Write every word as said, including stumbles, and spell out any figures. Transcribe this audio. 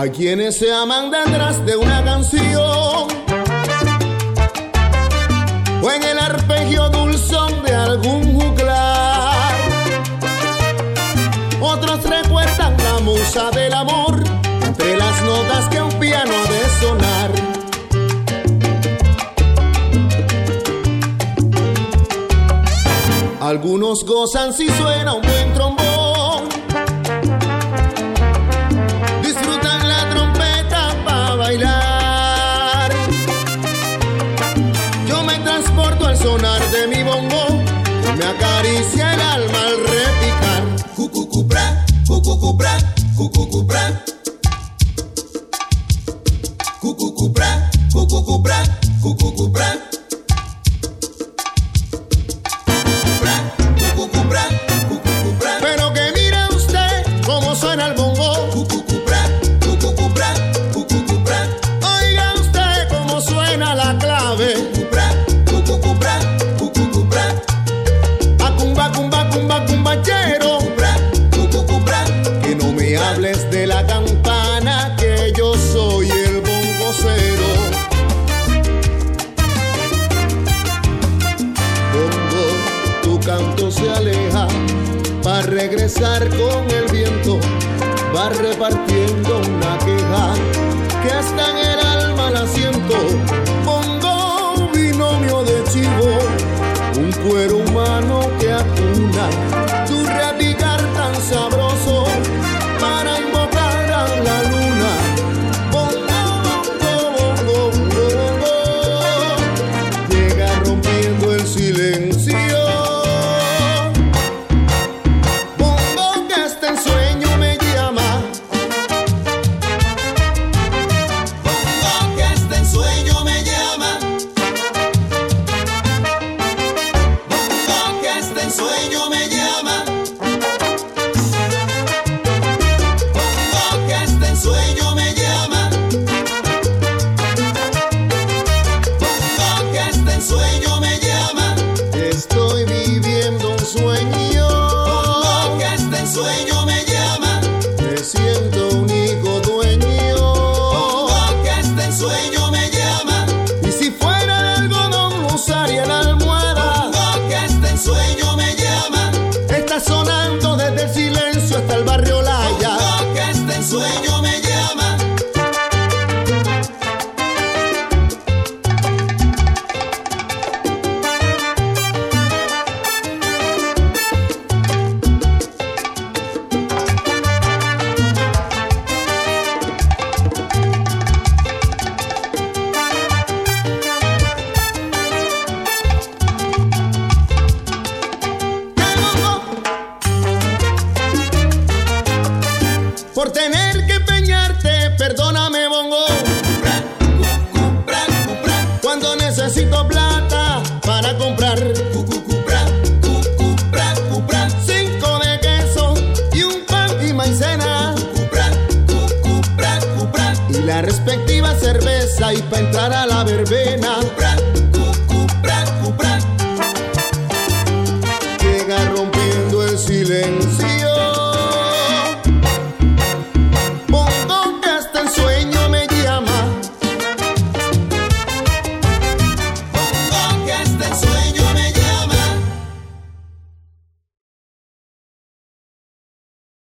Hay quienes se aman detrás de una canción o en el arpegio dulzón de algún juglar. Otros recuerdan la musa del amor entre las notas que un piano ha de sonar. Algunos gozan si suena un buen trombón, disfrutan la trompeta para bailar. Yo me transporto al sonar de mi bongo, me acaricia el alma al repicar. Cucucupra, cucucupra, cucucupra. Cucucupra, cucucupra, cucucupra. Pero que mire usted cómo suena el bongo. Cucucupra, cucucupra, cucucupra. Oiga usted cómo suena la clave. Cucucupra, cucucupra, cucucupra. Acumba, cumba, cumba, cumbachero. Cucucupra, cucucupra. Que no me hables de la campana, que yo soy el bongocero. Bongo, tu canto se aleja, va a regresar con el viento, va repartiendo una queja que hasta en el alma la siento. Bongo, binomio de chivo, un cuero humano que acuna tu repicar tan sabroso para invocar a la luna. Bongo, bongo, bongo, bongo, llega rompiendo el silencio. Bongo que hasta en sueño me llama. Bongo que hasta en sueño me llama. Bongo que hasta en sueño me llama. Bongo que hasta en sueño me llama. Bongo que hasta en sueño me llama. Estoy viviendo un sueño. Bongo que hasta en sueño me llama. Me siento un hijo dueño. Bongo que hasta en sueño me llama. Y si fuera de algodón usaría la almohada. Bongo que hasta en sueño me llama. Está sonando desde el silencio hasta el barrio Laya. Bongo que hasta en sueño me llama. Por tener que empeñarte, perdóname, bongo, Cupra, cucupra, cupra. cuando necesito plata para comprar Cucucupra, cucupra, cupra. cinco de queso y un pan y maicena Cupra, cucupra, cupra. y la respectiva cerveza y pa' entrar a la verbena.